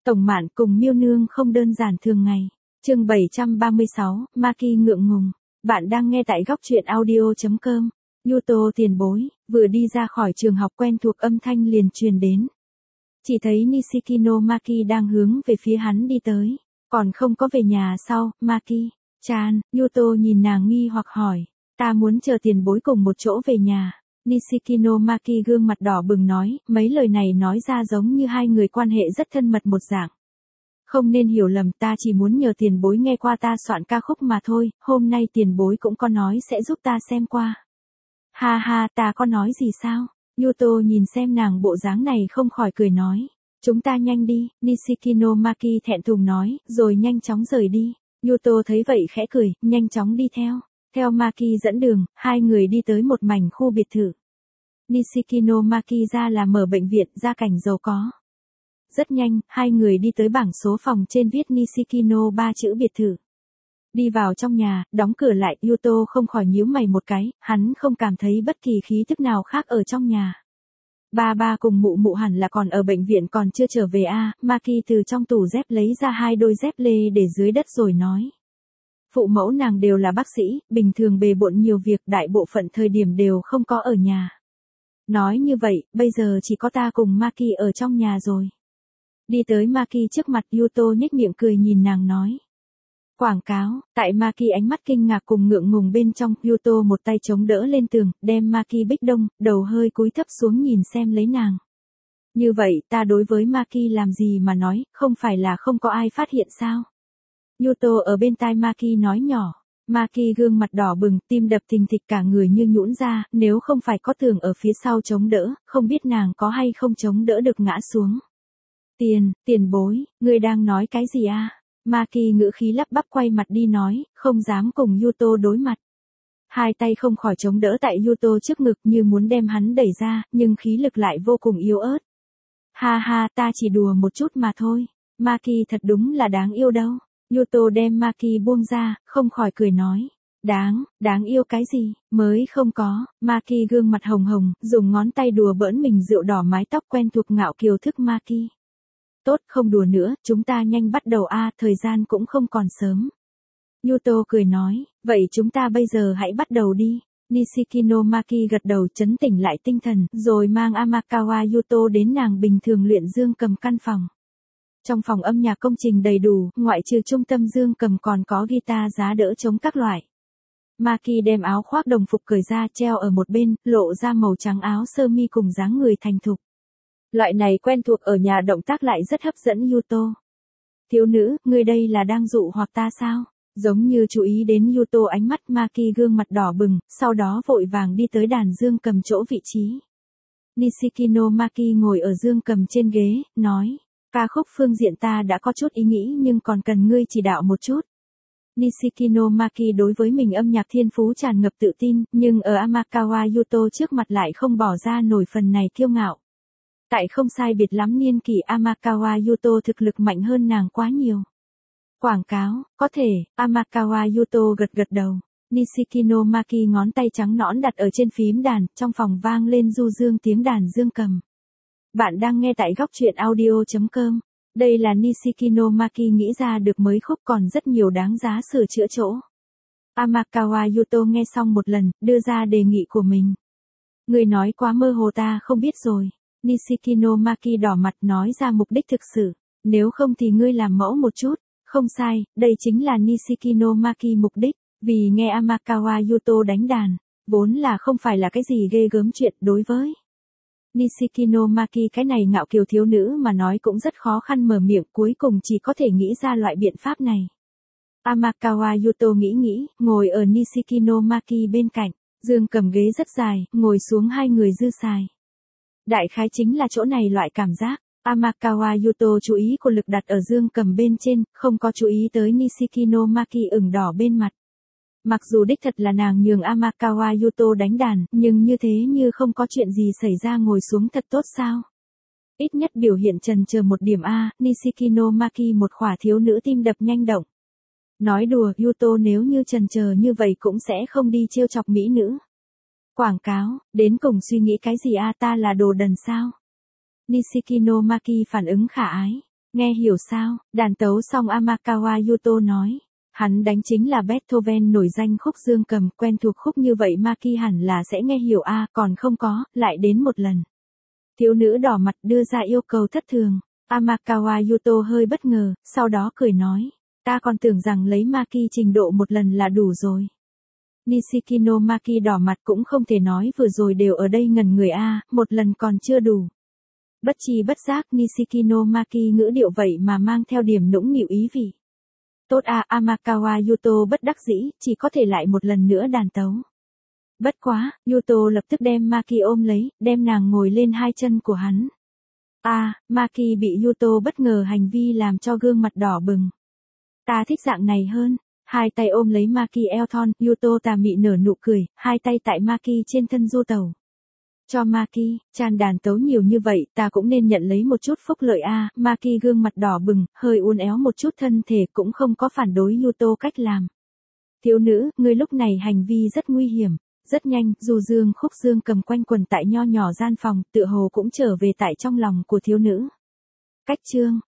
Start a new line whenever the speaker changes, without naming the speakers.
Tổng Mạn cùng Miêu Nương không đơn giản thường ngày. Chương 736, Maki ngượng ngùng. Bạn đang nghe tại góc truyện audio.com. Yuto tiền bối, vừa đi ra khỏi trường học quen thuộc âm thanh liền truyền đến. Chỉ thấy Nishikino Maki đang hướng về phía hắn đi tới. Còn không có về nhà sao, Maki-chan? Yuto nhìn nàng nghi hoặc hỏi. Ta muốn chờ tiền bối cùng một chỗ về nhà. Nishikino Maki gương mặt đỏ bừng nói, mấy lời này nói ra giống như hai người quan hệ rất thân mật một dạng. Không nên hiểu lầm, ta chỉ muốn nhờ tiền bối nghe qua ta soạn ca khúc mà thôi, hôm nay tiền bối cũng có nói sẽ giúp ta xem qua. Ha ha, ta có nói gì sao? Yuto nhìn xem nàng bộ dáng này không khỏi cười nói. Chúng ta nhanh đi, Nishikino Maki thẹn thùng nói, rồi nhanh chóng rời đi. Yuto thấy vậy khẽ cười, nhanh chóng đi theo. Theo Maki dẫn đường, hai người đi tới một mảnh khu biệt thự. Nishikino Maki ra là mở bệnh viện, gia cảnh giàu có. Rất nhanh, hai người đi tới bảng số phòng trên viết Nishikino 3 chữ biệt thự. Đi vào trong nhà, đóng cửa lại, Yuto không khỏi nhíu mày một cái, hắn không cảm thấy bất kỳ khí tức nào khác ở trong nhà. Ba cùng mụ mụ hẳn là còn ở bệnh viện còn chưa trở về a. Maki từ trong tủ dép lấy ra hai đôi dép lê để dưới đất rồi nói. Phụ mẫu nàng đều là bác sĩ, bình thường bề bộn nhiều việc, đại bộ phận thời điểm đều không có ở nhà. Nói như vậy, bây giờ chỉ có ta cùng Maki ở trong nhà rồi. Đi tới Maki trước mặt, Yuto nhếch miệng cười nhìn nàng nói. Quảng cáo, tại Maki ánh mắt kinh ngạc cùng ngượng ngùng bên trong, Yuto một tay chống đỡ lên tường, đem Maki bích đông, đầu hơi cúi thấp xuống nhìn xem lấy nàng. Như vậy, ta đối với Maki làm gì mà nói, không phải là không có ai phát hiện sao? Yuto ở bên tai Maki nói nhỏ. Maki gương mặt đỏ bừng, tim đập thình thịch cả người như nhũn ra, nếu không phải có tường ở phía sau chống đỡ, không biết nàng có hay không chống đỡ được ngã xuống. Tiền bối, ngươi đang nói cái gì a? Maki ngữ khí lắp bắp quay mặt đi nói, không dám cùng Yuto đối mặt. Hai tay không khỏi chống đỡ tại Yuto trước ngực như muốn đem hắn đẩy ra, nhưng khí lực lại vô cùng yếu ớt. Ha ha, ta chỉ đùa một chút mà thôi. Maki thật đúng là đáng yêu đâu. Yuto đem Maki buông ra, không khỏi cười nói. Đáng yêu cái gì, mới không có. Maki gương mặt hồng hồng, dùng ngón tay đùa bỡn mình rượu đỏ mái tóc quen thuộc ngạo kiều thức Maki. Tốt, không đùa nữa, chúng ta nhanh bắt đầu a, thời gian cũng không còn sớm. Yuto cười nói, vậy chúng ta bây giờ hãy bắt đầu đi. Nishikino Maki gật đầu chấn tỉnh lại tinh thần, rồi mang Amakawa Yuto đến nàng bình thường luyện dương cầm căn phòng. Trong phòng âm nhạc công trình đầy đủ, ngoại trừ trung tâm dương cầm còn có guitar giá đỡ chống các loại. Maki đem áo khoác đồng phục cởi ra treo ở một bên, lộ ra màu trắng áo sơ mi cùng dáng người thành thục. Loại này quen thuộc ở nhà động tác lại rất hấp dẫn Yuto. Thiếu nữ, ngươi đây là đang dụ hoặc ta sao? Giống như chú ý đến Yuto ánh mắt, Maki gương mặt đỏ bừng, sau đó vội vàng đi tới đàn dương cầm chỗ vị trí. Nishikino Maki ngồi ở dương cầm trên ghế, nói. Ca khúc phương diện ta đã có chút ý nghĩ nhưng còn cần ngươi chỉ đạo một chút. Nishikino Maki đối với mình âm nhạc thiên phú tràn ngập tự tin, nhưng ở Amakawa Yuto trước mặt lại không bỏ ra nổi phần này kiêu ngạo. Tại không sai biệt lắm niên kỷ Amakawa Yuto thực lực mạnh hơn nàng quá nhiều. Quảng cáo, có thể, Amakawa Yuto gật đầu. Nishikino Maki ngón tay trắng nõn đặt ở trên phím đàn, trong phòng vang lên du dương tiếng đàn dương cầm. Bạn đang nghe tại góc truyện audio.com. Đây là Nishikino Maki nghĩ ra được mấy khúc còn rất nhiều đáng giá sửa chữa chỗ. Amakawa Yuto nghe xong một lần, đưa ra đề nghị của mình. Người nói quá mơ hồ ta không biết rồi. Nishikino Maki đỏ mặt nói ra mục đích thực sự. Nếu không thì ngươi làm mẫu một chút. Không sai, đây chính là Nishikino Maki mục đích. Vì nghe Amakawa Yuto đánh đàn. Vốn là không phải là cái gì ghê gớm chuyện đối với Nishikino Maki cái này ngạo kiều thiếu nữ mà nói cũng rất khó khăn mở miệng, cuối cùng chỉ có thể nghĩ ra loại biện pháp này. Amakawa Yuto nghĩ, ngồi ở Nishikino Maki bên cạnh, dương cầm ghế rất dài, ngồi xuống hai người dư xài. Đại khái chính là chỗ này loại cảm giác. Amakawa Yuto chú ý của lực đặt ở dương cầm bên trên, không có chú ý tới Nishikino Maki ửng đỏ bên mặt. Mặc dù đích thật là nàng nhường Amakawa Yuto đánh đàn, nhưng như thế như không có chuyện gì xảy ra ngồi xuống thật tốt sao? Ít nhất biểu hiện chần chờ một điểm a, Nishikino Maki một khỏa thiếu nữ tim đập nhanh động. Nói đùa, Yuto nếu như chần chờ như vậy cũng sẽ không đi trêu chọc mỹ nữ. Quảng cáo, đến cùng suy nghĩ cái gì a, ta là đồ đần sao? Nishikino Maki phản ứng khả ái. Nghe hiểu sao? Đàn tấu xong Amakawa Yuto nói. Hắn đánh chính là Beethoven nổi danh khúc dương cầm, quen thuộc khúc như vậy Maki hẳn là sẽ nghe hiểu còn không có, lại đến một lần. Thiếu nữ đỏ mặt đưa ra yêu cầu thất thường. Amakawa Yuto hơi bất ngờ, sau đó cười nói. Ta còn tưởng rằng lấy Maki trình độ một lần là đủ rồi. Nishikino Maki đỏ mặt cũng không thể nói vừa rồi đều ở đây ngẩn người một lần còn chưa đủ. Bất chi bất giác Nishikino Maki ngữ điệu vậy mà mang theo điểm nũng nịu ý vị. Tốt Amakawa Yuto bất đắc dĩ, chỉ có thể lại một lần nữa đàn tấu. Bất quá, Yuto lập tức đem Maki ôm lấy, đem nàng ngồi lên hai chân của hắn. Maki bị Yuto bất ngờ hành vi làm cho gương mặt đỏ bừng. Ta thích dạng này hơn. Hai tay ôm lấy Maki eo thon, Yuto tà mị nở nụ cười, hai tay tại Maki trên thân du tẩu. Cho Maki, Chan đàn tấu nhiều như vậy, ta cũng nên nhận lấy một chút phúc lợi Maki gương mặt đỏ bừng, hơi uốn éo một chút thân thể cũng không có phản đối Yuto cách làm. Thiếu nữ, ngươi lúc này hành vi rất nguy hiểm. Rất nhanh, dù khúc dương cầm quanh quần tại nho nhỏ gian phòng, tựa hồ cũng trở về tại trong lòng của thiếu nữ. Cách chương